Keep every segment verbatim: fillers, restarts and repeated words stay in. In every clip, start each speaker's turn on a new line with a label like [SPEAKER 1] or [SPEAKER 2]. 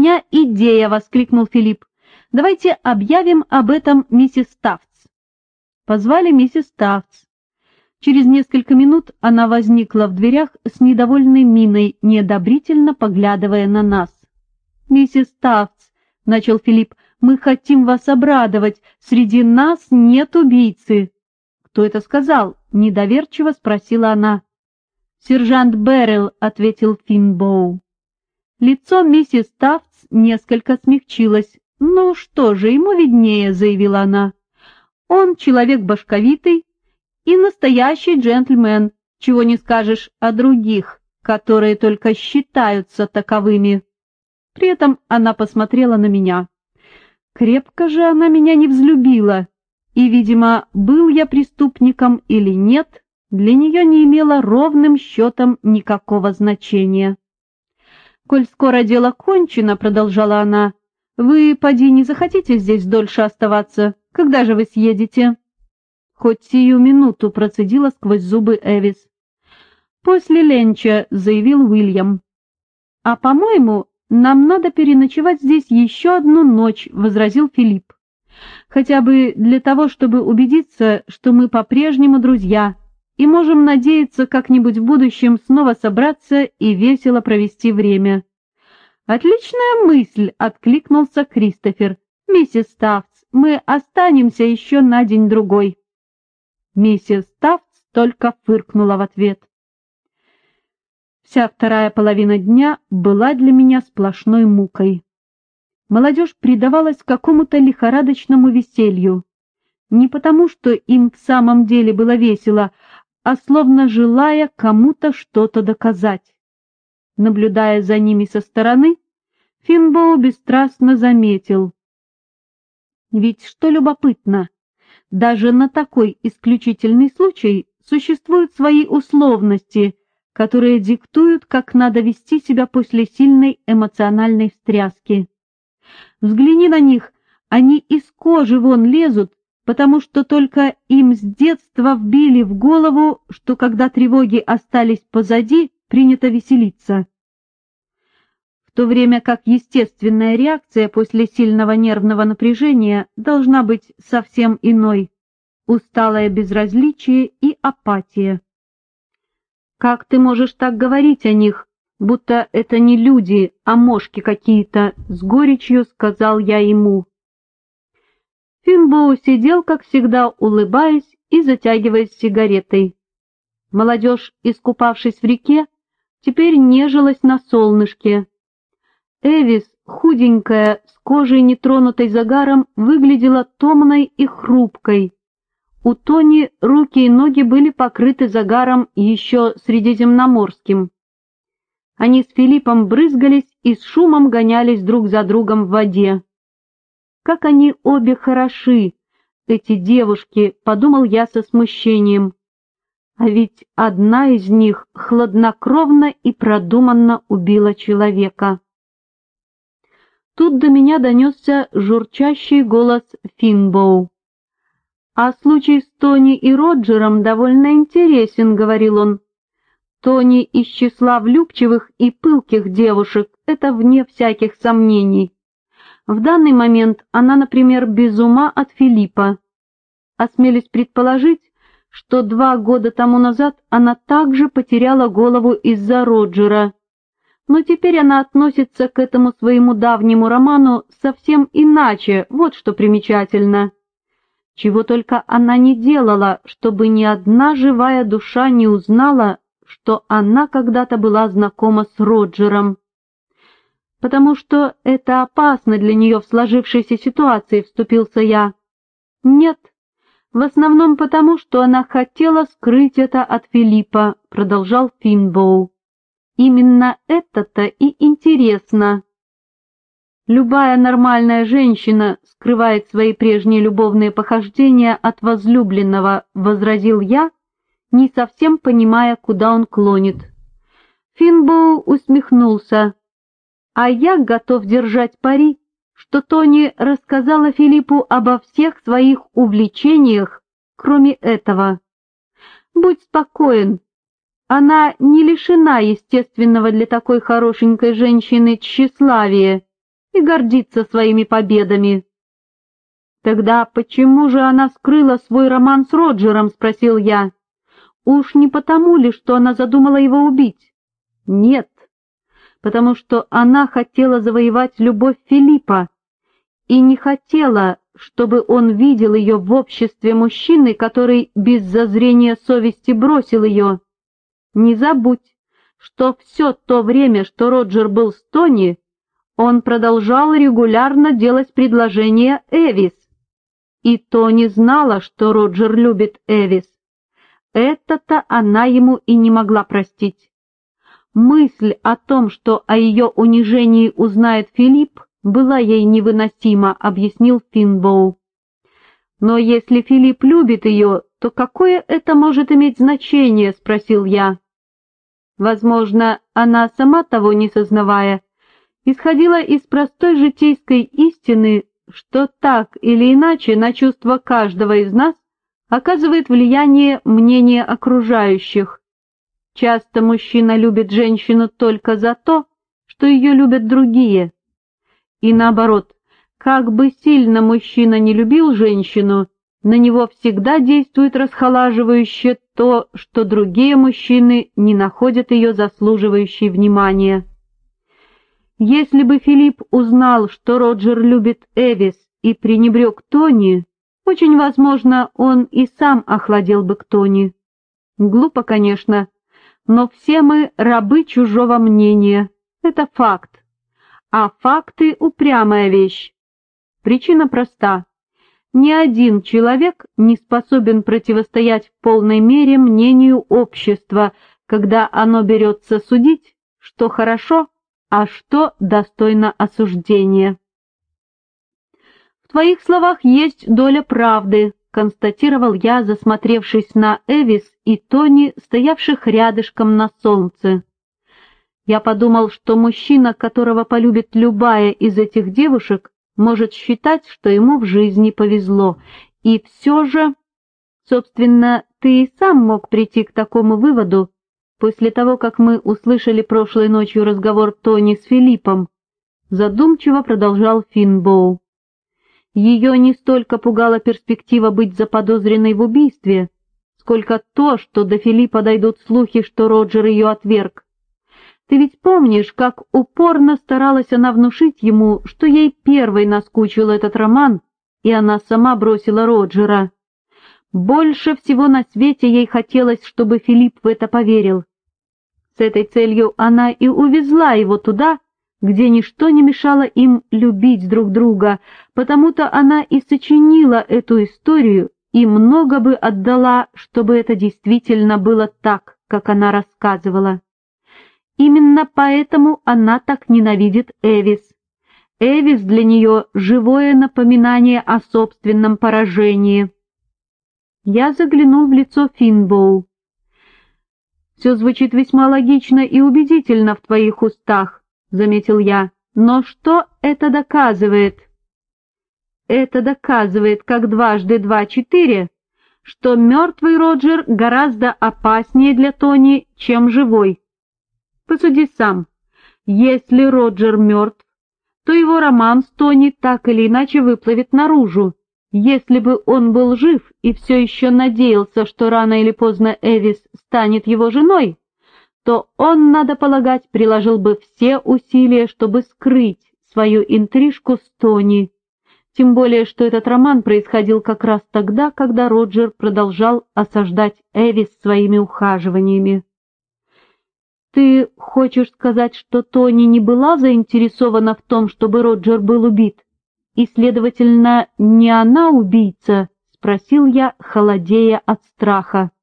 [SPEAKER 1] меня идея!» — воскликнул Филипп. «Давайте объявим об этом миссис Тафтс». Позвали миссис Тафтс. Через несколько минут она возникла в дверях с недовольной миной, неодобрительно поглядывая на нас. «Миссис Тафтс», — начал Филипп, — «мы хотим вас обрадовать. Среди нас нет убийцы». «Кто это сказал?» — недоверчиво спросила она. «Сержант Беррилл», — ответил Финбоу. Лицо миссис Тафтс несколько смягчилось. «Ну что же, ему виднее», — заявила она. «Он человек башковитый и настоящий джентльмен, чего не скажешь о других, которые только считаются таковыми». При этом она посмотрела на меня. Крепко же она меня не взлюбила, и, видимо, был я преступником или нет, для нее не имело ровным счетом никакого значения. «Коль скоро дело кончено, — продолжала она, — вы, поди, не захотите здесь дольше оставаться? Когда же вы съедете?» «Хоть сию минуту», — процедила сквозь зубы Эвис. «После ленча», — заявил Уильям. «А, по-моему, нам надо переночевать здесь еще одну ночь», — возразил Филипп. «Хотя бы для того, чтобы убедиться, что мы по-прежнему друзья и можем надеяться как-нибудь в будущем снова собраться и весело провести время». «Отличная мысль», — откликнулся Кристофер. «Миссис Тафтс, мы останемся еще на день-другой». Миссис Тафтс только фыркнула в ответ. Вся вторая половина дня была для меня сплошной мукой. Молодежь предавалась какому-то лихорадочному веселью. Не потому, что им в самом деле было весело, а словно желая кому-то что-то доказать. Наблюдая за ними со стороны, Финбоу бесстрастно заметил. Ведь что любопытно, даже на такой исключительный случай существуют свои условности, которые диктуют, как надо вести себя после сильной эмоциональной встряски. Взгляни на них, они из кожи вон лезут, потому что только им с детства вбили в голову, что когда тревоги остались позади, принято веселиться. В то время как естественная реакция после сильного нервного напряжения должна быть совсем иной — усталое безразличие и апатия. «Как ты можешь так говорить о них, будто это не люди, а мошки какие-то?» — с горечью сказал я ему. Финбоу сидел, как всегда, улыбаясь и затягиваясь сигаретой. Молодежь, искупавшись в реке, теперь нежилась на солнышке. Эвис, худенькая, с кожей, нетронутой загаром, выглядела томной и хрупкой. У Тони руки и ноги были покрыты загаром еще средиземноморским. Они с Филиппом брызгались и с шумом гонялись друг за другом в воде. «Как они обе хороши, эти девушки», — подумал я со смущением. А ведь одна из них хладнокровно и продуманно убила человека. Тут до меня донесся журчащий голос Финбоу. «А случай с Тони и Роджером довольно интересен», — говорил он. «Тони из числа влюбчивых и пылких девушек, это вне всяких сомнений. В данный момент она, например, без ума от Филиппа. Осмелюсь предположить, что два года тому назад она также потеряла голову из-за Роджера. Но теперь она относится к этому своему давнему роману совсем иначе, вот что примечательно. Чего только она не делала, чтобы ни одна живая душа не узнала, что она когда-то была знакома с Роджером. Потому что это опасно для нее в сложившейся ситуации, вступился я. Нет, в основном потому, что она хотела скрыть это от Филиппа, продолжал Финбоу. Именно это-то и интересно. Любая нормальная женщина скрывает свои прежние любовные похождения от возлюбленного, возразил я, не совсем понимая, куда он клонит. Финбоу усмехнулся. А я готов держать пари, что Тони рассказала Филиппу обо всех своих увлечениях, кроме этого. Будь спокоен, она не лишена естественного для такой хорошенькой женщины тщеславия и гордится своими победами». «Тогда почему же она скрыла свой роман с Роджером?» — спросил я. «Уж не потому ли, что она задумала его убить?» «Нет, потому что она хотела завоевать любовь Филиппа и не хотела, чтобы он видел ее в обществе мужчины, который без зазрения совести бросил ее. Не забудь, что все то время, что Роджер был с Тони, он продолжал регулярно делать предложения Эвис. И Тони знала, что Роджер любит Эвис. Это-то она ему и не могла простить. Мысль о том, что о ее унижении узнает Филипп, была ей невыносима, объяснил Финбоу. «Но если Филипп любит ее, то какое это может иметь значение?» — спросил я. Возможно, она, сама того не сознавая, исходила из простой житейской истины, что так или иначе на чувства каждого из нас оказывает влияние мнение окружающих. Часто мужчина любит женщину только за то, что ее любят другие. И наоборот, как бы сильно мужчина не любил женщину, на него всегда действует расхолаживающе то, что другие мужчины не находят ее заслуживающей внимания. Если бы Филипп узнал, что Роджер любит Эвис и пренебрег Тони, очень возможно, он и сам охладел бы к Тони. Глупо, конечно, но все мы рабы чужого мнения. Это факт. А факты — упрямая вещь. Причина проста. Ни один человек не способен противостоять в полной мере мнению общества, когда оно берется судить, что хорошо, а что достойно осуждения. «В твоих словах есть доля правды», — констатировал я, засмотревшись на Эвис и Тони, стоявших рядышком на солнце. Я подумал, что мужчина, которого полюбит любая из этих девушек, может считать, что ему в жизни повезло. И все же, собственно, ты и сам мог прийти к такому выводу, после того, как мы услышали прошлой ночью разговор Тони с Филиппом, задумчиво продолжал Финбоу. Ее не столько пугала перспектива быть заподозренной в убийстве, сколько то, что до Филиппа дойдут слухи, что Роджер ее отверг. Ты ведь помнишь, как упорно старалась она внушить ему, что ей первой наскучил этот роман, и она сама бросила Роджера. Больше всего на свете ей хотелось, чтобы Филипп в это поверил. С этой целью она и увезла его туда, где ничто не мешало им любить друг друга, потому-то она и сочинила эту историю и много бы отдала, чтобы это действительно было так, как она рассказывала. Именно поэтому она так ненавидит Эвис. Эвис для нее живое напоминание о собственном поражении. Я заглянул в лицо Финбоу. «Все звучит весьма логично и убедительно в твоих устах», — заметил я. «Но что это доказывает?» «Это доказывает, как дважды два — четыре, что мертвый Роджер гораздо опаснее для Тони, чем живой. Посуди сам. Если Роджер мертв, то его роман с Тони так или иначе выплывет наружу. Если бы он был жив и все еще надеялся, что рано или поздно Эвис станет его женой, то он, надо полагать, приложил бы все усилия, чтобы скрыть свою интрижку с Тони. Тем более, что этот роман происходил как раз тогда, когда Роджер продолжал осаждать Эвис своими ухаживаниями. «Ты хочешь сказать, что Тони не была заинтересована в том, чтобы Роджер был убит, и, следовательно, не она убийца?» — спросил я, холодея от страха.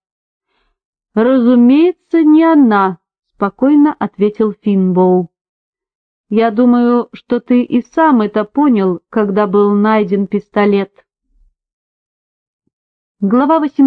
[SPEAKER 1] «Разумеется, не она», — спокойно ответил Финбоу. «Я думаю, что ты и сам это понял, когда был найден пистолет». Глава восемнадцатая.